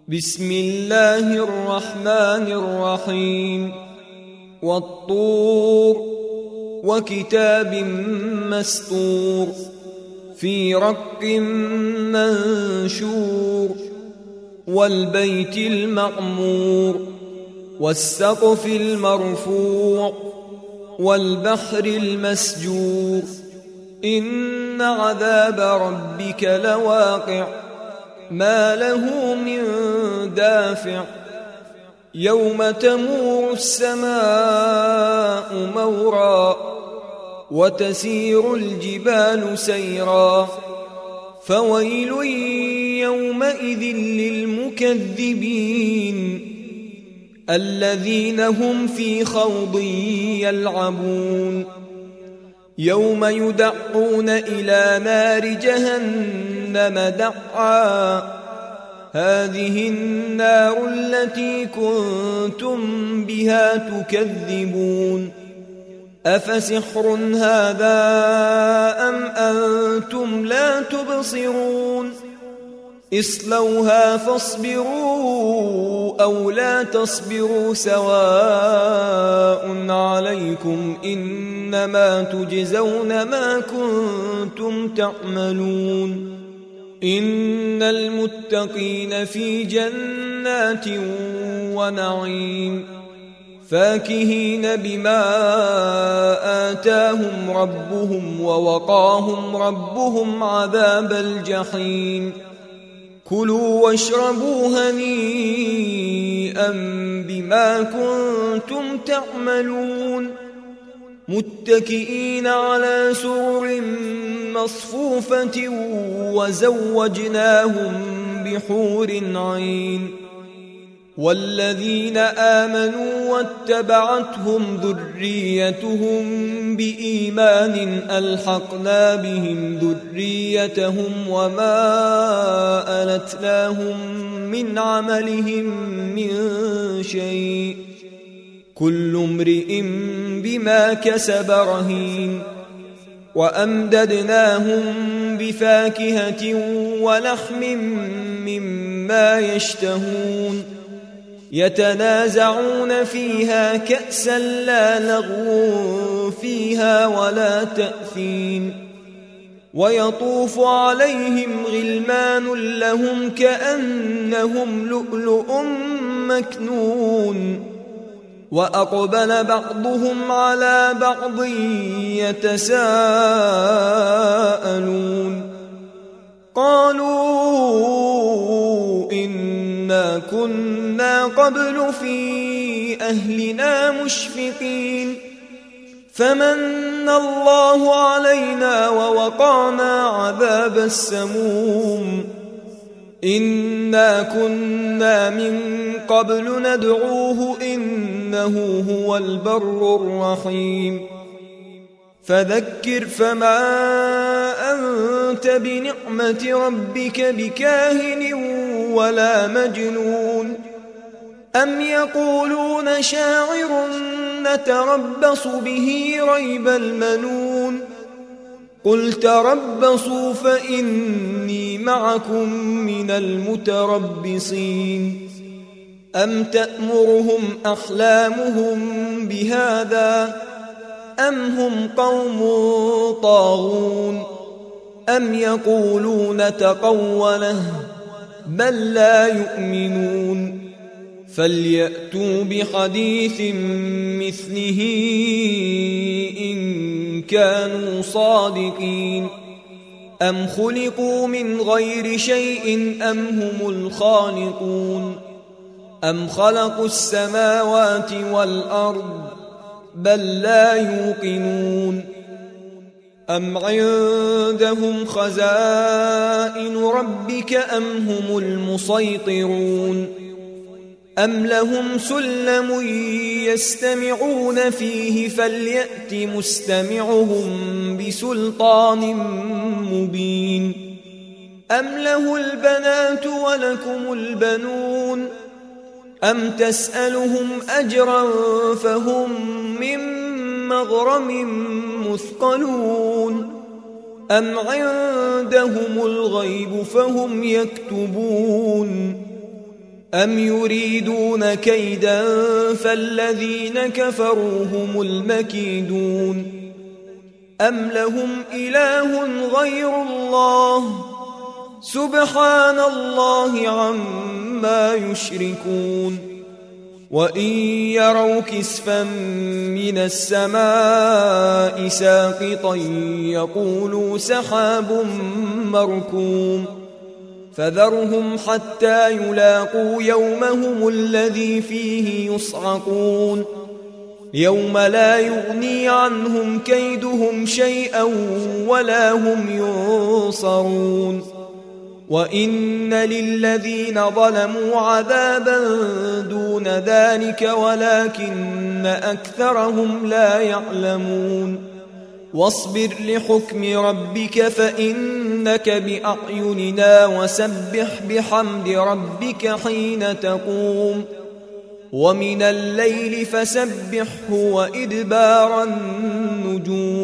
بسم الله الرحمن الرحيم والطور وكتاب مسطور في رق منشور والبيت المعمور والسقف المرفوع والبحر المسجور إن عذاب ربك لواقع ما له من دافع يوم تمور السماء مورا وتسير الجبال سيرا فويل يومئذ للمكذبين الذين هم في خوض يلعبون يوم يدعون إلى نار جهنم دعا هذه النار التي كنتم بها تكذبون أفسحر هذا أم أنتم لا تبصرون اصلوها فاصبروا أو لا تصبروا سواء عليكم إنما تجزون ما كنتم تعملون إن المتقين في جنات ونعيم فاكهين بما آتاهم ربهم ووقاهم ربهم عذاب الجحيم كلوا واشربوا هنيئا بما كنتم تعملون متكئين على سرر مصفوفة وزوجناهم بحور عين والذين آمنوا واتبعتهم ذريتهم بإيمان ألحقنا بهم ذريتهم وما ألتناهم من عملهم من شيء كل امرئ بما كسب رهين وأمددناهم بفاكهة ولحم مما يشتهون يتنازعون فيها كأسا لا لغو فيها ولا تأثيم ويطوف عليهم غلمان لهم كأنهم لؤلؤ مكنون وأقبل بعضهم على بعض يتساءلون قالوا إنا كنا قبل في أهلنا مشفقين فمن الله علينا ووقانا عذاب السموم إنا كنا من قبل ندعوه إنه هو البر الرحيم فذكر فما أنت بنعمة ربك بكاهن ولا مجنون أم يقولون شاعر نتربص به ريب المنون قل تربصوا فإني معكم من المتربصين أم تأمرهم أحلامهم بهذا أم هم قوم طاغون أم يقولون تقوله بل لا يؤمنون فليأتوا بحديث مثله إن كانوا صادقين أم خلقوا من غير شيء أم هم الخالقون أم خلقوا السماوات والأرض بل لا يوقنون أم عندهم خزائن ربك أم هم المسيطرون أم لهم سلم يستمعون فيه فليأت مستمعهم بسلطان مبين أم له البنات ولكم البنون أم تسألهم أجرا فهم من مغرم مثقلون أم عندهم الغيب فهم يكتبون أم يريدون كيدا فالذين كفروا هم المكيدون أم لهم إله غير الله سبحان الله عما يشركون وإن يروا كسفا من السماء ساقطا يقولوا سحاب مركوم فذرهم حتى يلاقوا يومهم الذي فيه يصعقون يوم لا يغني عنهم كيدهم شيئا ولا هم ينصرون وإن للذين ظلموا عذابا دون ذلك ولكن أكثرهم لا يعلمون واصبر لحكم ربك فإنك بأعيننا وسبح بحمد ربك حين تقوم ومن الليل فسبحه وإدبار النجوم